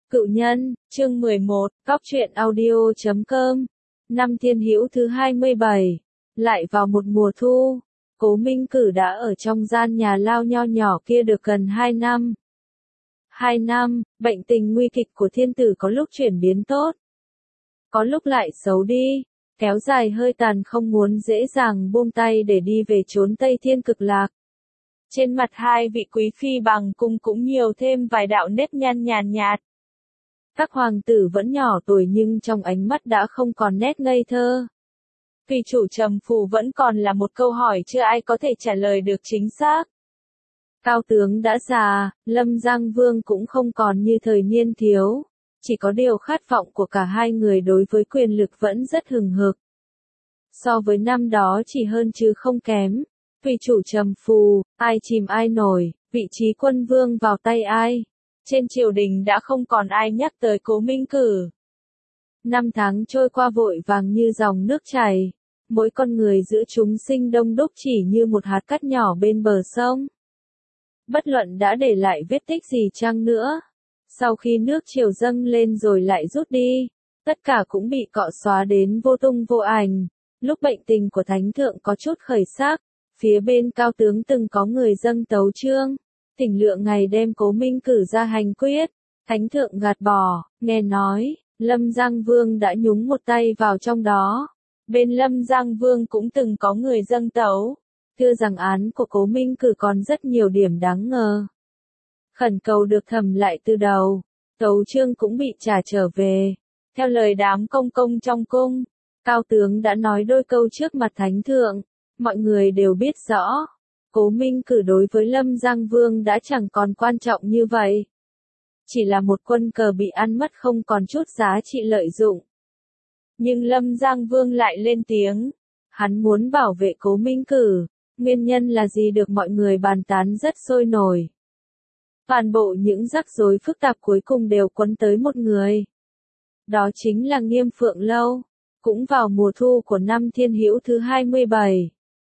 Cựu nhân, chương 11, Cóc truyện audio.com. Năm Thiên Hữu thứ 27. Lại vào một mùa thu, Cố Minh Cử đã ở trong gian nhà lao nho nhỏ kia được gần 2 năm. 2 năm, bệnh tình nguy kịch của thiên tử có lúc chuyển biến tốt, có lúc lại xấu đi, kéo dài hơi tàn không muốn dễ dàng buông tay để đi về chốn Tây Thiên Cực Lạc. Trên mặt hai vị quý phi bằng cung cũng nhiều thêm vài đạo nếp nhăn nhàn nhạt. Các hoàng tử vẫn nhỏ tuổi nhưng trong ánh mắt đã không còn nét ngây thơ. Vì chủ trầm phù vẫn còn là một câu hỏi chưa ai có thể trả lời được chính xác. Cao tướng đã già, Lâm Giang Vương cũng không còn như thời niên thiếu. Chỉ có điều khát vọng của cả hai người đối với quyền lực vẫn rất hừng hực. So với năm đó chỉ hơn chứ không kém. Vì chủ trầm phù, ai chìm ai nổi, vị trí quân vương vào tay ai. Trên triều đình đã không còn ai nhắc tới Cố Minh Cử. Năm tháng trôi qua vội vàng như dòng nước chảy. Mỗi con người giữa chúng sinh đông đúc chỉ như một hạt cát nhỏ bên bờ sông. Bất luận đã để lại vết tích gì chăng nữa. Sau khi nước triều dâng lên rồi lại rút đi, tất cả cũng bị cọ xóa đến vô tung vô ảnh. Lúc bệnh tình của thánh thượng có chút khởi sắc, phía bên cao tướng từng có người dâng tấu chương, thỉnh lượng ngày đem Cố Minh Cử ra hành quyết. Thánh thượng gạt bỏ, nghe nói, Lâm Giang Vương đã nhúng một tay vào trong đó. Bên Lâm Giang Vương cũng từng có người dâng tấu, thưa rằng án của Cố Minh Cử còn rất nhiều điểm đáng ngờ. Khẩn cầu được thẩm lại từ đầu, tấu chương cũng bị trả trở về. Theo lời đám công công trong cung, cao tướng đã nói đôi câu trước mặt thánh thượng, mọi người đều biết rõ. Cố Minh Cử đối với Lâm Giang Vương đã chẳng còn quan trọng như vậy. Chỉ là một quân cờ bị ăn mất không còn chút giá trị lợi dụng. Nhưng Lâm Giang Vương lại lên tiếng. Hắn muốn bảo vệ Cố Minh Cử. Nguyên nhân là gì được mọi người bàn tán rất sôi nổi. Toàn bộ những rắc rối phức tạp cuối cùng đều quấn tới một người. Đó chính là Nghiêm Phượng Lâu. Cũng vào mùa thu của năm Thiên Hữu thứ 27.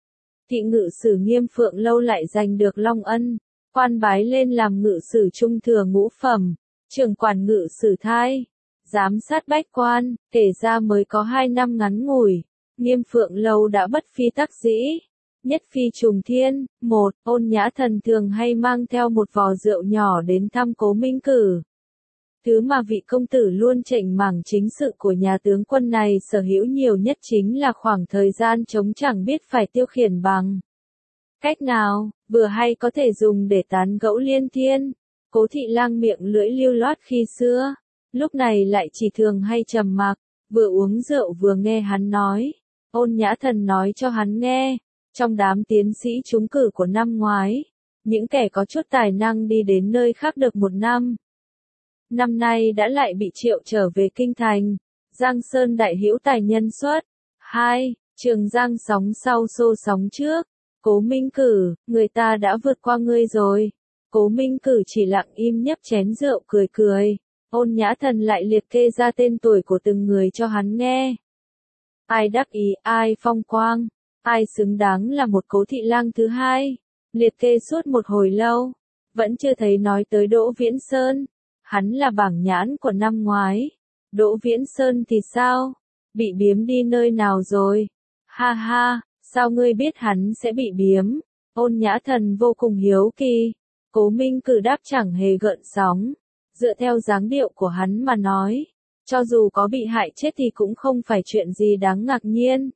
Thị ngự sử Nghiêm Phượng Lâu lại giành được long ân, quan bái lên làm ngự sử trung thừa ngũ phẩm, trưởng quản ngự sử thai, giám sát bách quan. Kể ra mới có 2 năm ngắn ngủi, Nghiêm Phượng Lâu đã bất phi tắc dĩ, nhất phi trùng thiên. Một, Ôn Nhã Thần thường hay mang theo một vò rượu nhỏ đến thăm Cố Minh Cử. Thứ mà vị công tử luôn chểnh mảng chính sự của nhà tướng quân này sở hữu nhiều nhất chính là khoảng thời gian trống chẳng biết phải tiêu khiển bằng cách nào, vừa hay có thể dùng để tán gẫu liên thiên. Cố thị lang miệng lưỡi lưu loát khi xưa, lúc này lại chỉ thường hay trầm mặc, vừa uống rượu vừa nghe hắn nói. Ôn Nhã Thần nói cho hắn nghe, trong đám tiến sĩ trúng cử của năm ngoái, những kẻ có chút tài năng đi đến nơi khác được 1 năm. Năm nay đã lại bị triệu trở về kinh thành. Giang Sơn đại hữu tài nhân xuất. 2. Trường Giang sóng sau xô sóng trước. Cố Minh Cử, người ta đã vượt qua ngươi rồi. Cố Minh Cử chỉ lặng im nhấp chén rượu cười cười. Ôn Nhã Thần lại liệt kê ra tên tuổi của từng người cho hắn nghe. Ai đắc ý, ai phong quang, ai xứng đáng là một Cố thị lang thứ hai. Liệt kê suốt một hồi lâu, vẫn chưa thấy nói tới Đỗ Viễn Sơn. Hắn là bảng nhãn của năm ngoái. Đỗ Viễn Sơn thì sao? Bị biếm đi nơi nào rồi? Ha ha, sao ngươi biết hắn sẽ bị biếm? Ôn Nhã Thần vô cùng hiếu kỳ. Cố Minh Cử đáp chẳng hề gợn sóng. Dựa theo dáng điệu của hắn mà nói, cho dù có bị hại chết thì cũng không phải chuyện gì đáng ngạc nhiên.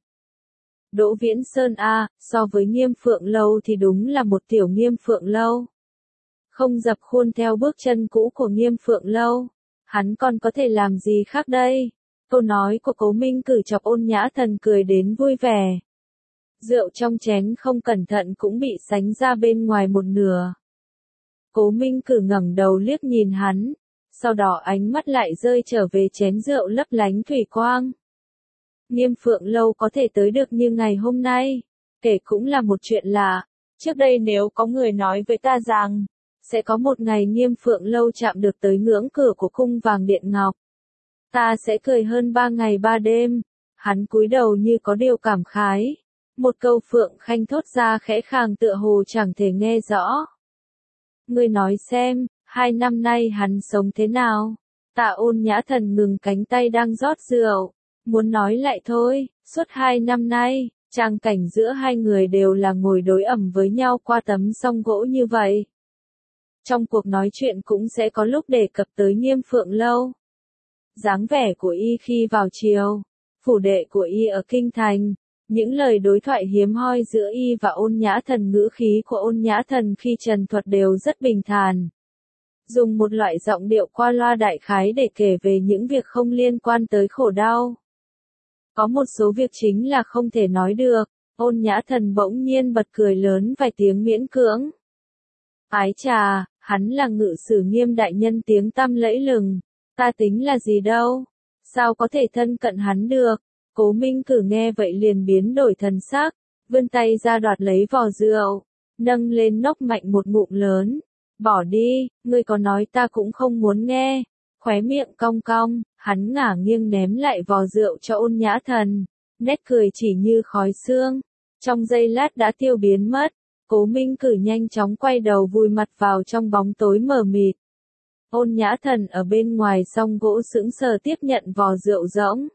Đỗ Viễn Sơn so với Nghiêm Phượng Lâu thì đúng là một tiểu Nghiêm Phượng Lâu. Không dập khuôn theo bước chân cũ của Nghiêm Phượng Lâu, hắn còn có thể làm gì khác đây? Câu nói của Cố Minh Cử chọc Ôn Nhã Thần cười đến vui vẻ. Rượu trong chén không cẩn thận cũng bị sánh ra bên ngoài một nửa. Cố Minh Cử ngẩng đầu liếc nhìn hắn, sau đó ánh mắt lại rơi trở về chén rượu lấp lánh thủy quang. Nghiêm Phượng Lâu có thể tới được như ngày hôm nay, kể cũng là một chuyện lạ. Trước đây nếu có người nói với ta rằng sẽ có một ngày Nghiêm Phượng Lâu chạm được tới ngưỡng cửa của cung vàng điện ngọc, ta sẽ cười hơn 3 ngày 3 đêm. Hắn cúi đầu như có điều cảm khái. Một câu Phượng Khanh thốt ra khẽ khàng tựa hồ chẳng thể nghe rõ. Ngươi nói xem, 2 năm nay hắn sống thế nào? Tạ Ôn Nhã Thần ngừng cánh tay đang rót rượu, muốn nói lại thôi, suốt 2 năm nay, trang cảnh giữa hai người đều là ngồi đối ẩm với nhau qua tấm song gỗ như vậy. Trong cuộc nói chuyện cũng sẽ có lúc đề cập tới Nghiêm Phượng Lâu. Dáng vẻ của y khi vào triều, phủ đệ của y ở Kinh Thành, những lời đối thoại hiếm hoi giữa y và Ôn Nhã Thần, ngữ khí của Ôn Nhã Thần khi trần thuật đều rất bình thản. Dùng một loại giọng điệu qua loa đại khái để kể về những việc không liên quan tới khổ đau. Có một số việc chính là không thể nói được, Ôn Nhã Thần bỗng nhiên bật cười lớn vài tiếng miễn cưỡng. Ái chà, hắn là ngự sử Nghiêm đại nhân tiếng tăm lẫy lừng, ta tính là gì đâu, sao có thể thân cận hắn được. Cố Minh Cử nghe vậy liền biến đổi thần sắc, vươn tay ra đoạt lấy vò rượu, nâng lên nốc mạnh một ngụm lớn. Bỏ đi, ngươi có nói ta cũng không muốn nghe. Khóe miệng cong cong, hắn ngả nghiêng ném lại vò rượu cho Ôn Nhã Thần, nét cười chỉ như khói sương, trong giây lát đã tiêu biến mất. Cố Minh Cử nhanh chóng quay đầu vùi mặt vào trong bóng tối mờ mịt. Ôn Nhã Thần ở bên ngoài song gỗ sững sờ tiếp nhận vò rượu rỗng.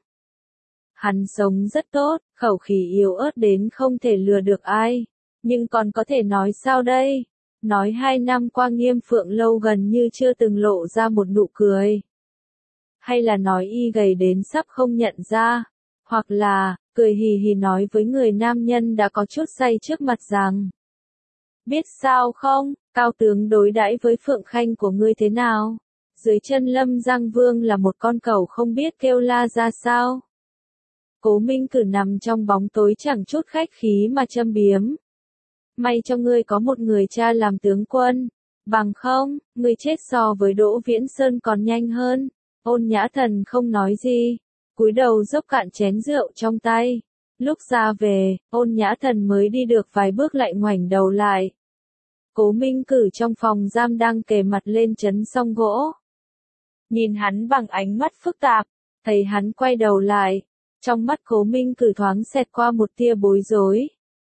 Hắn sống rất tốt, khẩu khí yếu ớt đến không thể lừa được ai, nhưng còn có thể nói sao đây? Nói 2 năm qua Nghiêm Phượng Lâu gần như chưa từng lộ ra một nụ cười. Hay là nói y gầy đến sắp không nhận ra, hoặc là, cười hì hì nói với người nam nhân đã có chút say trước mặt rằng: biết sao không, cao tướng đối đãi với Phượng Khanh của ngươi thế nào? Dưới chân Lâm Giang Vương là một con cẩu không biết kêu la ra sao? Cố Minh Cử nằm trong bóng tối chẳng chút khách khí mà châm biếm. May cho ngươi có một người cha làm tướng quân, bằng không, ngươi chết so với Đỗ Viễn Sơn còn nhanh hơn. Ôn Nhã Thần không nói gì, cúi đầu dốc cạn chén rượu trong tay. Lúc ra về, Ôn Nhã Thần mới đi được vài bước lại ngoảnh đầu lại. Cố Minh Cử trong phòng giam đang kề mặt lên trấn song gỗ. Nhìn hắn bằng ánh mắt phức tạp, thấy hắn quay đầu lại, trong mắt Cố Minh Cử thoáng xẹt qua một tia bối rối.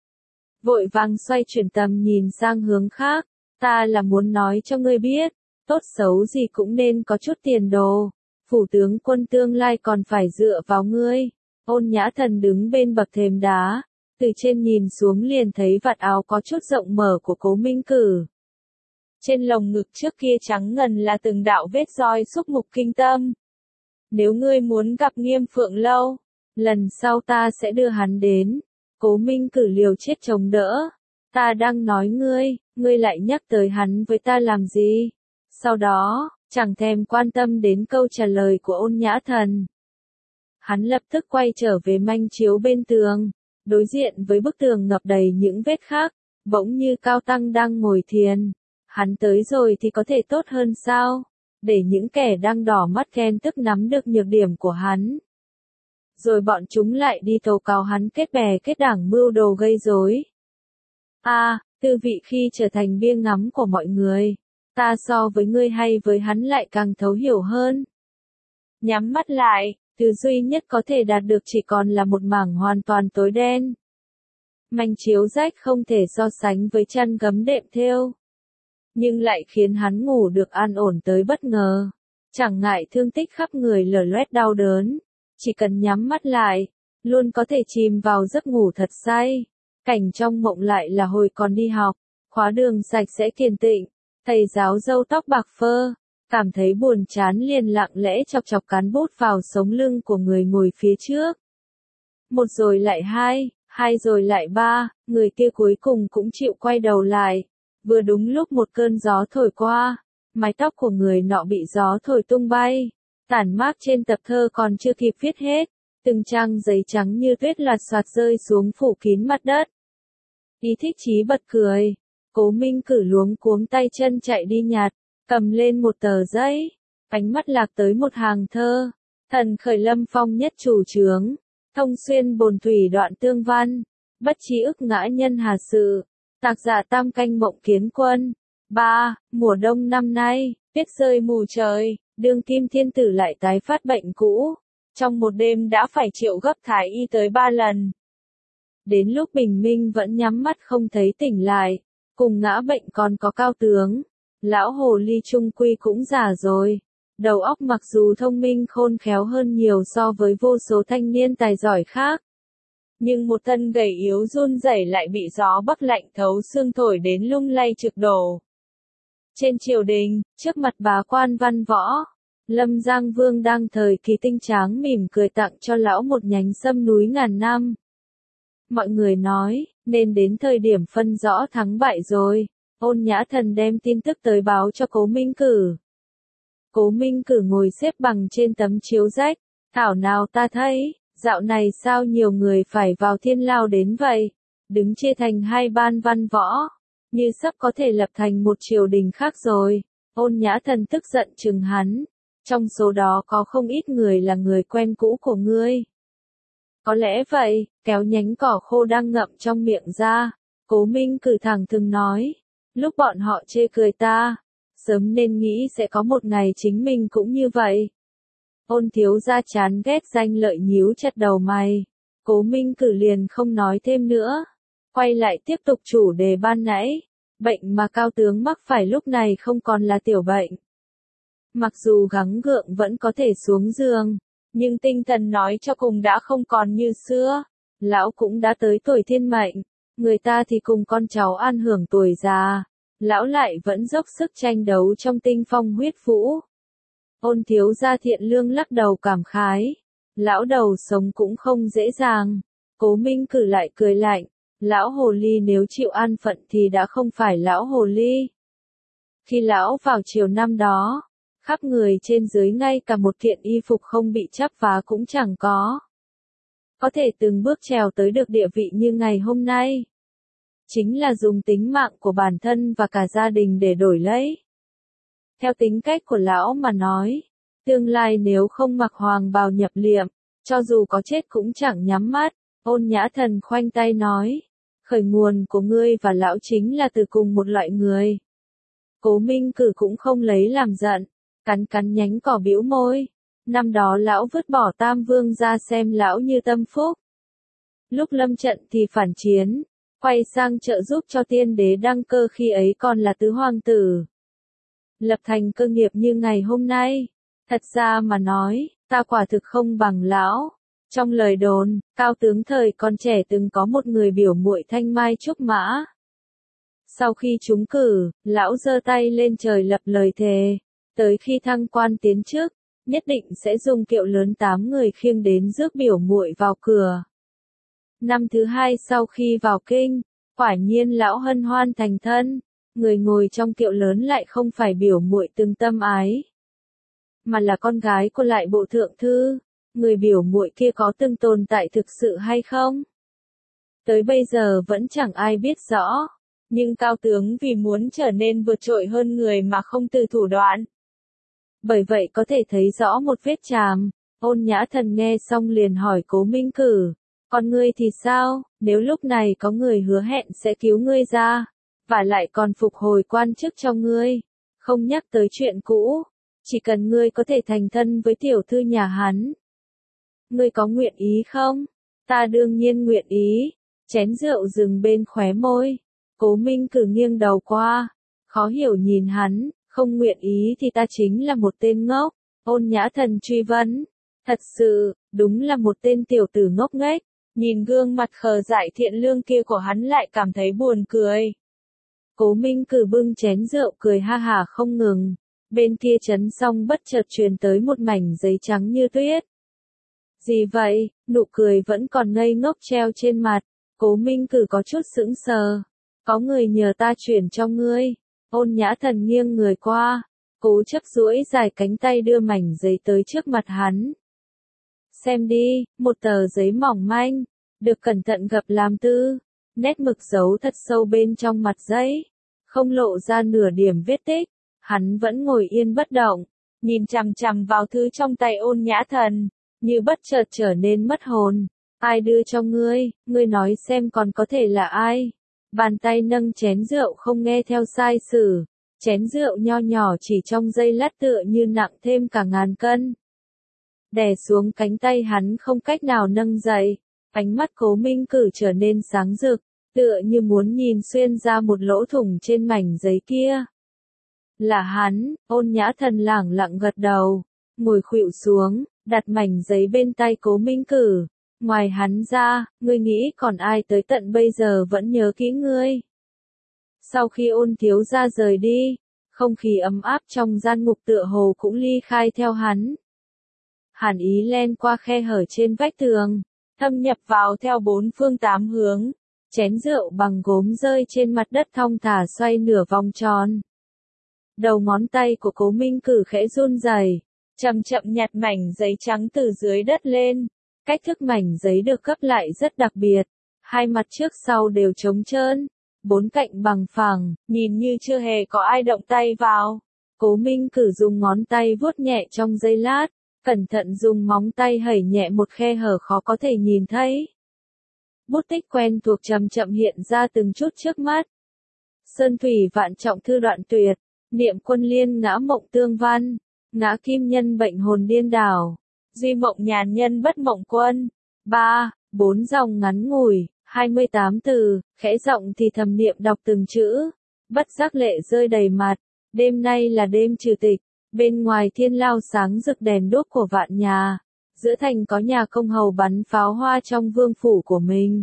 Vội vàng xoay chuyển tầm nhìn sang hướng khác, ta là muốn nói cho ngươi biết, tốt xấu gì cũng nên có chút tiền đồ, phủ tướng quân tương lai còn phải dựa vào ngươi. Ôn Nhã Thần đứng bên bậc thềm đá, từ trên nhìn xuống liền thấy vạt áo có chút rộng mở của Cố Minh Cử. Trên lồng ngực trước kia trắng ngần là từng đạo vết roi xúc mục kinh tâm. Nếu ngươi muốn gặp Nghiêm Phượng Lâu, lần sau ta sẽ đưa hắn đến. Cố Minh Cử liều chết chống đỡ. Ta đang nói ngươi lại nhắc tới hắn với ta làm gì? Sau đó, chẳng thèm quan tâm đến câu trả lời của Ôn Nhã Thần. Hắn lập tức quay trở về manh chiếu bên tường, đối diện với bức tường ngập đầy những vết khắc, bỗng như Cao Tăng đang ngồi thiền. Hắn tới rồi thì có thể tốt hơn sao? Để những kẻ đang đỏ mắt ghen tức nắm được nhược điểm của hắn. Rồi bọn chúng lại đi tố cáo hắn kết bè kết đảng mưu đồ gây rối. Tư vị khi trở thành bia ngắm của mọi người, ta so với ngươi hay với hắn lại càng thấu hiểu hơn. Nhắm mắt lại, thứ duy nhất có thể đạt được chỉ còn là một mảng hoàn toàn tối đen. Manh chiếu rách không thể so sánh với chăn gấm đệm thêu, nhưng lại khiến hắn ngủ được an ổn tới bất ngờ. Chẳng ngại thương tích khắp người lở loét đau đớn, chỉ cần nhắm mắt lại, luôn có thể chìm vào giấc ngủ thật say. Cảnh trong mộng lại là hồi còn đi học, khóa đường sạch sẽ kiên tịnh, thầy giáo râu tóc bạc phơ, cảm thấy buồn chán liền lặng lẽ chọc chọc cán bút vào sống lưng của người ngồi phía trước. Một rồi lại hai rồi lại ba, người kia cuối cùng cũng chịu quay đầu lại. Vừa đúng lúc một cơn gió thổi qua, mái tóc của người nọ bị gió thổi tung bay, tản mát trên tập thơ còn chưa kịp viết hết, từng trang giấy trắng như tuyết loạt soạt rơi xuống phủ kín mặt đất. Y Thích Chí bật cười, Cố Minh Cử luống cuống tay chân chạy đi nhặt, cầm lên một tờ giấy, ánh mắt lạc tới một hàng thơ: thần khởi lâm phong nhất chủ chướng, thông xuyên bồn thủy đoạn tương văn, bất trí ức ngã nhân hà sự. Tác giả Tam Canh Mộng Kiến Quân. 3. Mùa đông năm nay, tuyết rơi mù trời, đương kim thiên tử lại tái phát bệnh cũ. Trong một đêm đã phải triệu gấp thái y tới 3 lần. Đến lúc bình minh vẫn nhắm mắt không thấy tỉnh lại. Cùng ngã bệnh còn có Cao tướng. Lão hồ ly trung quy cũng già rồi. Đầu óc mặc dù thông minh khôn khéo hơn nhiều so với vô số thanh niên tài giỏi khác. Nhưng một thân gầy yếu run rẩy lại bị gió bắc lạnh thấu xương thổi đến lung lay trực đổ. Trên triều đình, trước mặt bá quan văn võ, Lâm Giang Vương đang thời kỳ tinh tráng mỉm cười tặng cho lão một nhánh sâm núi ngàn năm. Mọi người nói, nên đến thời điểm phân rõ thắng bại rồi. Ôn Nhã Thần đem tin tức tới báo cho Cố Minh Cử. Cố Minh Cử ngồi xếp bằng trên tấm chiếu rách. Thảo nào ta thấy, dạo này sao nhiều người phải vào thiên lao đến vậy? Đứng chia thành hai ban văn võ, như sắp có thể lập thành một triều đình khác rồi. Ôn Nhã Thần tức giận chừng hắn. Trong số đó có không ít người là người quen cũ của ngươi. Có lẽ vậy, kéo nhánh cỏ khô đang ngậm trong miệng ra. Cố Minh Cử thẳng thừng nói. Lúc bọn họ chê cười ta, sớm nên nghĩ sẽ có một ngày chính mình cũng như vậy. Ôn thiếu gia chán ghét danh lợi nhíu chặt đầu mày. Cố Minh Cử liền không nói thêm nữa. Quay lại tiếp tục chủ đề ban nãy. Bệnh mà cao tướng mắc phải lúc này không còn là tiểu bệnh. Mặc dù gắng gượng vẫn có thể xuống giường, nhưng tinh thần nói cho cùng đã không còn như xưa. Lão cũng đã tới tuổi thiên mệnh, người ta thì cùng con cháu an hưởng tuổi già. Lão lại vẫn dốc sức tranh đấu trong tinh phong huyết vũ. Ôn thiếu gia thiện lương lắc đầu cảm khái. Lão đầu sống cũng không dễ dàng. Cố Minh Cử lại cười lạnh. Lão hồ ly nếu chịu an phận thì đã không phải lão hồ ly. Khi lão vào chiều năm đó, khắp người trên dưới ngay cả một kiện y phục không bị chắp vá cũng chẳng có. Có thể từng bước trèo tới được địa vị như ngày hôm nay. Chính là dùng tính mạng của bản thân và cả gia đình để đổi lấy. Theo tính cách của lão mà nói, tương lai nếu không mặc hoàng bào nhập liệm, cho dù có chết cũng chẳng nhắm mắt. Ôn Nhã Thần khoanh tay nói, khởi nguồn của ngươi và lão chính là từ cùng một loại người. Cố Minh Cử cũng không lấy làm giận, cắn cắn nhánh cỏ bĩu môi. Năm đó lão vứt bỏ Tam Vương ra xem lão như tâm phúc. Lúc lâm trận thì phản chiến, quay sang trợ giúp cho tiên đế đăng cơ khi ấy còn là tứ hoàng tử. Lập thành cơ nghiệp như ngày hôm nay. Thật ra mà nói, ta quả thực không bằng lão. Trong lời đồn, cao tướng thời còn trẻ từng có một người biểu muội thanh mai trúc mã. Sau khi trúng cử, lão giơ tay lên trời lập lời thề. Tới khi thăng quan tiến chức, nhất định sẽ dùng kiệu lớn 8 người khiêng đến rước biểu muội vào cửa. Năm thứ 2 sau khi vào kinh, quả nhiên lão hân hoan thành thân, người ngồi trong kiệu lớn lại không phải biểu muội từng tâm ái, mà là con gái của lại bộ thượng thư. Người biểu muội kia có từng tồn tại thực sự hay không? Tới bây giờ vẫn chẳng ai biết rõ, nhưng cao tướng vì muốn trở nên vượt trội hơn người mà không từ thủ đoạn. Bởi vậy có thể thấy rõ một vết chàm. Ôn Nhã Thần nghe xong liền hỏi Cố Minh Cử, còn ngươi thì sao, nếu lúc này có người hứa hẹn sẽ cứu ngươi ra, và lại còn phục hồi quan chức cho ngươi, không nhắc tới chuyện cũ, chỉ cần ngươi có thể thành thân với tiểu thư nhà hắn. Ngươi có nguyện ý không? Ta đương nhiên nguyện ý. Chén rượu dừng bên khóe môi. Cố Minh Cử nghiêng đầu qua, khó hiểu nhìn hắn, không nguyện ý thì ta chính là một tên ngốc. Ôn Nhã Thần truy vấn. Thật sự, đúng là một tên tiểu tử ngốc nghếch. Nhìn gương mặt khờ dại thiện lương kia của hắn lại cảm thấy buồn cười. Cố Minh Cử bưng chén rượu cười ha hả không ngừng. Bên kia chấn xong bất chợt truyền tới một mảnh giấy trắng như tuyết. Gì vậy? Nụ cười vẫn còn ngây ngốc treo trên mặt. Cố Minh Cử có chút sững sờ. Có người nhờ ta chuyển cho ngươi. Ôn Nhã Thần nghiêng người qua, cố chấp duỗi dài cánh tay đưa mảnh giấy tới trước mặt hắn. Xem đi, một tờ giấy mỏng manh, được cẩn thận gập làm tư, nét mực dấu thật sâu bên trong mặt giấy, không lộ ra nửa điểm vết tích. Hắn vẫn ngồi yên bất động, nhìn chằm chằm vào thứ trong tay Ôn Nhã Thần, như bất chợt trở nên mất hồn. Ai đưa cho ngươi, ngươi nói xem còn có thể là ai? Bàn tay nâng chén rượu không nghe theo sai sử, chén rượu nho nhỏ chỉ trong giây lát tựa như nặng thêm cả ngàn cân. Đè xuống cánh tay hắn không cách nào nâng dậy, ánh mắt Cố Minh Cử trở nên sáng rực, tựa như muốn nhìn xuyên ra một lỗ thủng trên mảnh giấy kia. Là hắn, Ôn Nhã Thần lẳng lặng gật đầu, ngồi khuỵu xuống, đặt mảnh giấy bên tay Cố Minh Cử. Ngoài hắn ra, ngươi nghĩ còn ai tới tận bây giờ vẫn nhớ kỹ ngươi? Sau khi Ôn thiếu gia rời đi, không khí ấm áp trong gian ngục tựa hồ cũng ly khai theo hắn. Hàn ý len qua khe hở trên vách tường, thâm nhập vào theo bốn phương tám hướng. Chén rượu bằng gốm rơi trên mặt đất thong thả xoay nửa vòng tròn. Đầu ngón tay của Cố Minh Cử khẽ run rẩy, chậm chậm nhặt mảnh giấy trắng từ dưới đất lên. Cách thức mảnh giấy được gấp lại rất đặc biệt, hai mặt trước sau đều trống trơn, bốn cạnh bằng phẳng, nhìn như chưa hề có ai động tay vào. Cố Minh Cử dùng ngón tay vuốt nhẹ trong giây lát, cẩn thận dùng móng tay hẩy nhẹ một khe hở khó có thể nhìn thấy. Bút tích quen thuộc chậm chậm hiện ra từng chút trước mắt. Sơn thủy vạn trọng thư đoạn tuyệt, niệm quân liên ngã mộng tương văn, ngã kim nhân bệnh hồn điên đảo, duy mộng nhàn nhân bất mộng quân. 3, 4 dòng ngắn ngủi, 28 từ, khẽ giọng thì thầm niệm đọc từng chữ. Bất giác lệ rơi đầy mặt, đêm nay là đêm trừ tịch, bên ngoài thiên lao sáng rực đèn đuốc của vạn nhà. Giữa thành có nhà công hầu bắn pháo hoa trong vương phủ của mình.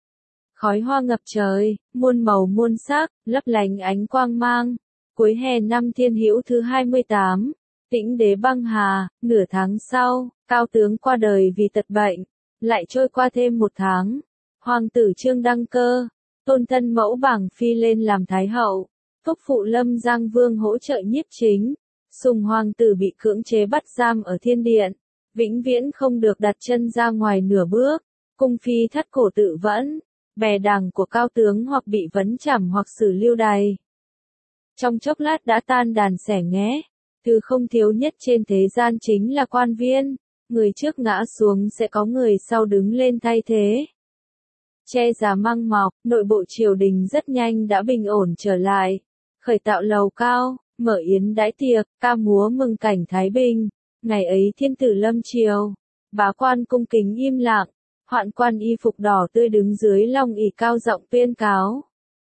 Khói hoa ngập trời, muôn màu muôn sắc, lấp lánh ánh quang mang. Cuối hè năm Thiên Hữu thứ 28, Tĩnh đế băng hà, nửa tháng sau, Cao tướng qua đời vì tật bệnh. Lại trôi qua thêm một tháng, Hoàng tử Trương đăng cơ, tôn thân mẫu bảng phi lên làm thái hậu. Thúc phụ Lâm Giang Vương hỗ trợ nhiếp chính. Sùng hoàng tử bị cưỡng chế bắt giam ở thiên điện, vĩnh viễn không được đặt chân ra ngoài nửa bước. Cung phi thắt cổ tự vẫn, bè đảng của cao tướng hoặc bị vấn trảm hoặc xử lưu đày. Trong chốc lát đã tan đàn xẻ nghé, thứ không thiếu nhất trên thế gian chính là quan viên, người trước ngã xuống sẽ có người sau đứng lên thay thế. Che giá măng mọc, nội bộ triều đình rất nhanh đã bình ổn trở lại, khởi tạo lầu cao, mở yến đãi tiệc, ca múa mừng cảnh thái bình. Ngày ấy thiên tử lâm triều, bá quan cung kính im lặng, hoạn quan y phục đỏ tươi đứng dưới long ỷ cao giọng tuyên cáo.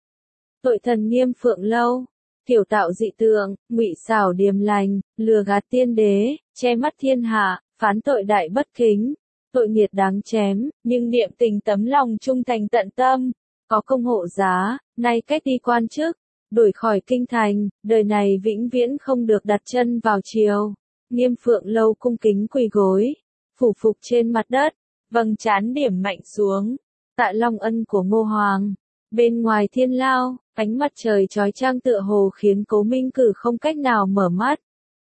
Tội thần Nghiêm Phượng Lâu, tiểu tạo dị tượng, ngụy xảo điềm lành, lừa gạt tiên đế, che mắt thiên hạ, phán tội đại bất kính, tội nghiệt đáng chém, nhưng niệm tình tấm lòng trung thành tận tâm, có công hộ giá, nay cách đi quan chức, đuổi khỏi kinh thành, đời này vĩnh viễn không được đặt chân vào triều. Nghiêm Phượng Lâu cung kính quỳ gối, phủ phục trên mặt đất, vầng trán điểm mạnh xuống. Tạ long ân của Ngô Hoàng. Bên ngoài thiên lao, ánh mặt trời chói chang tựa hồ khiến Cố Minh Cử không cách nào mở mắt.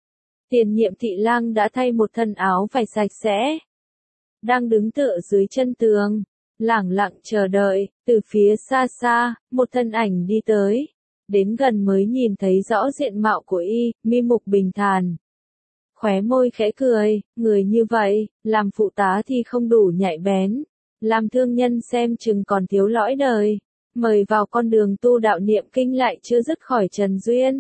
Tiền nhiệm thị lang đã thay một thân áo vải sạch sẽ, đang đứng tựa dưới chân tường, lẳng lặng chờ đợi. Từ phía xa xa, một thân ảnh đi tới, đến gần mới nhìn thấy rõ diện mạo của y, mi mục bình thản, khóe môi khẽ cười. Người như vậy, làm phụ tá thì không đủ nhạy bén, làm thương nhân xem chừng còn thiếu lõi đời, mời vào con đường tu đạo niệm kinh lại chưa dứt khỏi trần duyên.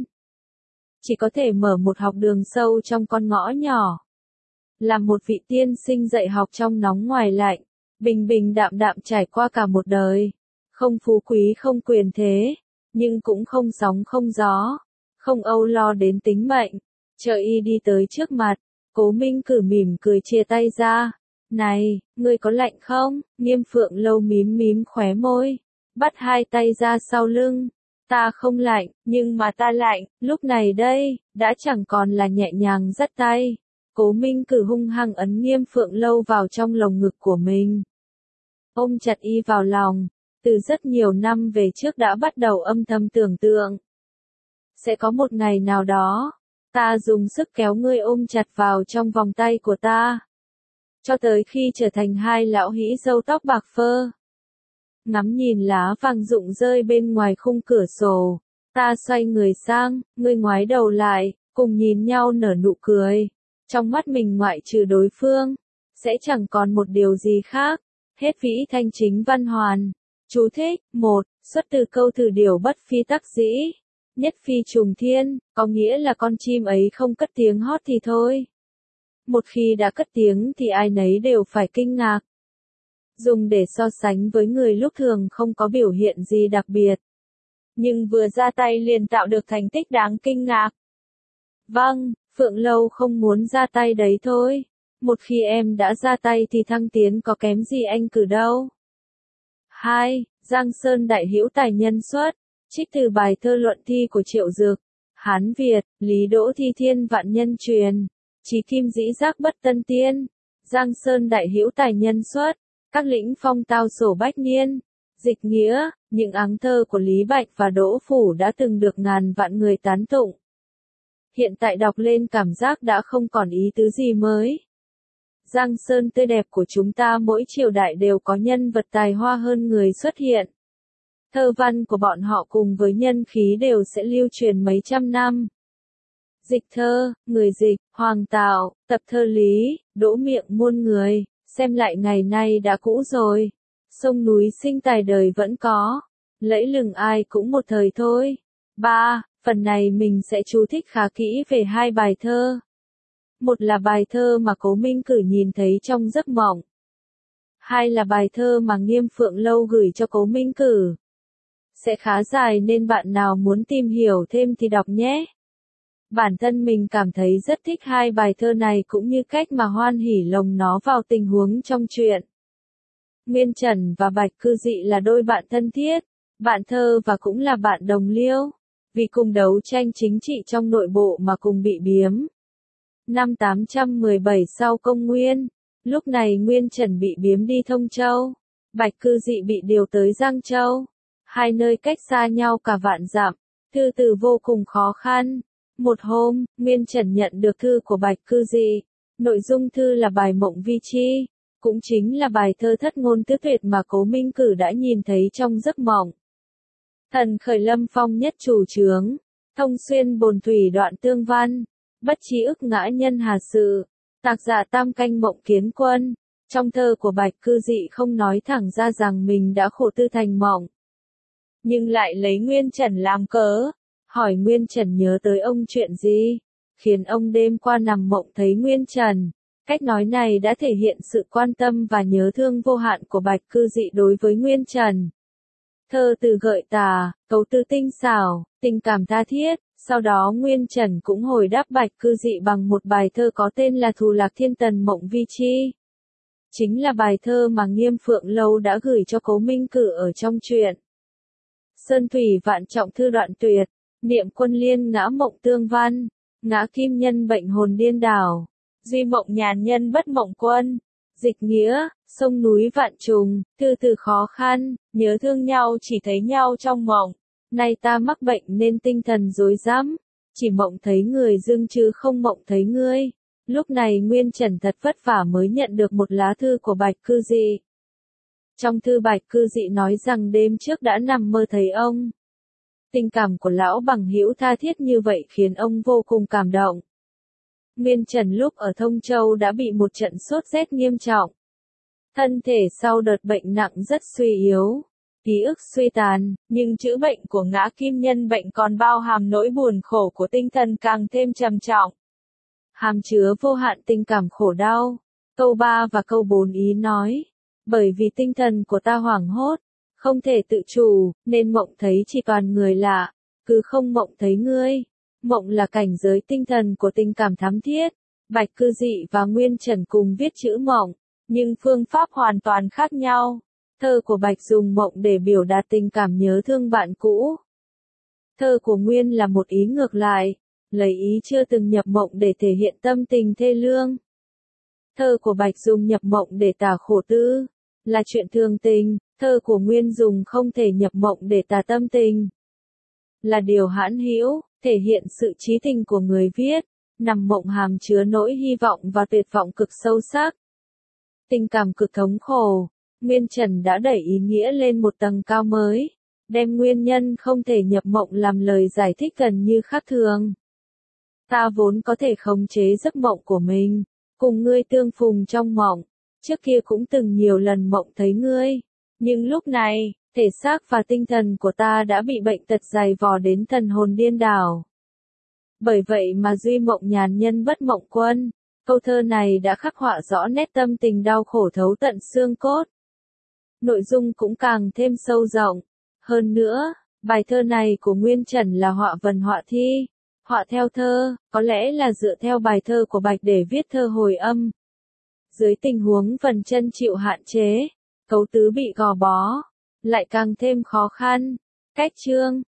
Chỉ có thể mở một học đường sâu trong con ngõ nhỏ. Làm một vị tiên sinh dạy học trong nóng ngoài lạnh, bình bình đạm đạm trải qua cả một đời. Không phú quý không quyền thế, nhưng cũng không sóng không gió, không âu lo đến tính mệnh. Chờ y đi tới trước mặt, Cố Minh Cử mỉm cười chia tay ra. Này, ngươi có lạnh không? Nghiêm Phượng Lâu mím mím khóe môi, bắt hai tay ra sau lưng. Ta không lạnh, nhưng mà ta lạnh, lúc này đây, đã chẳng còn là nhẹ nhàng dắt tay. Cố Minh Cử hung hăng ấn Nghiêm Phượng Lâu vào trong lồng ngực của mình, ôm chặt y vào lòng. Từ rất nhiều năm về trước đã bắt đầu âm thầm tưởng tượng, sẽ có một ngày nào đó, ta dùng sức kéo ngươi ôm chặt vào trong vòng tay của ta, cho tới khi trở thành hai lão hĩ râu tóc bạc phơ. Ngắm nhìn lá vàng rụng rơi bên ngoài khung cửa sổ, ta xoay người sang, ngươi ngoái đầu lại, cùng nhìn nhau nở nụ cười. Trong mắt mình ngoại trừ đối phương, sẽ chẳng còn một điều gì khác. Hết vĩ thanh chính văn hoàn. Chú thích: 1. Xuất từ câu thử điều bất phi tắc dĩ, nhất phi trùng thiên, có nghĩa là con chim ấy không cất tiếng hót thì thôi. Một khi đã cất tiếng thì ai nấy đều phải kinh ngạc. Dùng để so sánh với người lúc thường không có biểu hiện gì đặc biệt, nhưng vừa ra tay liền tạo được thành tích đáng kinh ngạc. Vâng, Phượng Lâu không muốn ra tay đấy thôi. Một khi em đã ra tay thì thăng tiến có kém gì anh cử đâu. 2. Giang Sơn đại hữu tài nhân xuất. Trích từ bài thơ luận thi của Triệu Dược. Hán Việt, Lý Đỗ thi thiên vạn nhân truyền. Chí kim dĩ giác bất tân tiên. Giang Sơn đại hữu tài nhân xuất. Các lĩnh phong tao sổ bách niên. Dịch nghĩa, những áng thơ của Lý Bạch và Đỗ Phủ đã từng được ngàn vạn người tán tụng. Hiện tại đọc lên cảm giác đã không còn ý tứ gì mới. Giang Sơn tươi đẹp của chúng ta mỗi triều đại đều có nhân vật tài hoa hơn người xuất hiện. Thơ văn của bọn họ cùng với nhân khí đều sẽ lưu truyền mấy trăm năm. Dịch thơ, người dịch, Hoàng Tạo, tập thơ Lý, Đỗ miệng muôn người, xem lại ngày nay đã cũ rồi. Sông núi sinh tài đời vẫn có, lẫy lừng ai cũng một thời thôi. 3. Phần này mình sẽ chú thích khá kỹ về hai bài thơ. Một là bài thơ mà Cố Minh Cử nhìn thấy trong giấc mộng. Hai là bài thơ mà Nghiêm Phượng Lâu gửi cho Cố Minh Cử. Sẽ khá dài nên bạn nào muốn tìm hiểu thêm thì đọc nhé. Bản thân mình cảm thấy rất thích hai bài thơ này cũng như cách mà Hoan Hỷ lồng nó vào tình huống trong truyện. Nguyên Trần và Bạch Cư Dị là đôi bạn thân thiết, bạn thơ và cũng là bạn đồng liêu, vì cùng đấu tranh chính trị trong nội bộ mà cùng bị biếm. Năm 817 sau công nguyên, lúc này Nguyên Trần bị biếm đi Thông Châu, Bạch Cư Dị bị điều tới Giang Châu, hai nơi cách xa nhau cả vạn dặm, thư từ vô cùng khó khăn. Một hôm, Nguyên Trần nhận được thư của Bạch Cư Dị, nội dung thư là bài Mộng Vi Chi, cũng chính là bài thơ thất ngôn tứ tuyệt mà Cố Minh Cử đã nhìn thấy trong giấc mộng. Thần khởi lâm phong nhất chủ trướng, thông xuyên bồn thủy đoạn tương văn, bất trí ức ngã nhân hà sự, tạc dạ tam canh mộng kiến quân. Trong thơ của Bạch Cư Dị không nói thẳng ra rằng mình đã khổ tư thành mộng, nhưng lại lấy Nguyên Trần làm cớ, hỏi Nguyên Trần nhớ tới ông chuyện gì, khiến ông đêm qua nằm mộng thấy Nguyên Trần. Cách nói này đã thể hiện sự quan tâm và nhớ thương vô hạn của Bạch Cư Dị đối với Nguyên Trần. Thơ từ gợi tà, cấu từ tinh xảo, tình cảm tha thiết, sau đó Nguyên Trần cũng hồi đáp Bạch Cư Dị bằng một bài thơ có tên là Thù Lạc Thiên Tần Mộng Vi Chi. Chính là bài thơ mà Nghiêm Phượng Lâu đã gửi cho Cố Minh Cử ở trong truyện. Sơn thủy vạn trọng thư đoạn tuyệt, niệm quân liên ngã mộng tương văn, ngã kim nhân bệnh hồn điên đảo, duy mộng nhàn nhân bất mộng quân. Dịch nghĩa, sông núi vạn trùng, thư từ khó khăn, nhớ thương nhau chỉ thấy nhau trong mộng. Nay ta mắc bệnh nên tinh thần rối rắm, chỉ mộng thấy người dưng chứ không mộng thấy ngươi. Lúc này Nguyên Trần thật vất vả mới nhận được một lá thư của Bạch Cư Dị. Trong thư Bạch Cư Dị nói rằng đêm trước đã nằm mơ thấy ông. Tình cảm của lão bằng hữu tha thiết như vậy khiến ông vô cùng cảm động. Nguyên Trần lúc ở Thông Châu đã bị một trận sốt rét nghiêm trọng. Thân thể sau đợt bệnh nặng rất suy yếu, ký ức suy tàn, nhưng chữa bệnh của ngã kim nhân bệnh còn bao hàm nỗi buồn khổ của tinh thần càng thêm trầm trọng. Hàm chứa vô hạn tình cảm khổ đau. Câu 3 và câu 4 ý nói, bởi vì tinh thần của ta hoảng hốt, không thể tự chủ, nên mộng thấy chỉ toàn người lạ, cứ không mộng thấy ngươi. Mộng là cảnh giới tinh thần của tình cảm thắm thiết. Bạch Cư Dị và Nguyên Trần cùng viết chữ mộng, nhưng phương pháp hoàn toàn khác nhau. Thơ của Bạch dùng mộng để biểu đạt tình cảm nhớ thương bạn cũ. Thơ của Nguyên là một ý ngược lại, lấy ý chưa từng nhập mộng để thể hiện tâm tình thê lương. Thơ của Bạch dùng nhập mộng để tả khổ tư, là chuyện thường tình. Thơ của Nguyên dùng không thể nhập mộng để tả tâm tình, là điều hãn hữu, thể hiện sự trí tình của người viết. Nằm mộng hàm chứa nỗi hy vọng và tuyệt vọng cực sâu sắc, tình cảm cực thống khổ. Nguyên Trần đã đẩy ý nghĩa lên một tầng cao mới, đem nguyên nhân không thể nhập mộng làm lời giải thích gần như khác thường. Ta vốn có thể khống chế giấc mộng của mình, cùng ngươi tương phùng trong mộng, trước kia cũng từng nhiều lần mộng thấy ngươi, nhưng lúc này, thể xác và tinh thần của ta đã bị bệnh tật dày vò đến thần hồn điên đảo. Bởi vậy mà duy mộng nhàn nhân bất mộng quân, câu thơ này đã khắc họa rõ nét tâm tình đau khổ thấu tận xương cốt. Nội dung cũng càng thêm sâu rộng. Hơn nữa, bài thơ này của Nguyên Trần là họa vần họa thi. họa theo thơ, có lẽ là dựa theo bài thơ của Bạch để viết thơ hồi âm. Dưới tình huống phần chân chịu hạn chế, cấu tứ bị gò bó, lại càng thêm khó khăn. Cách chương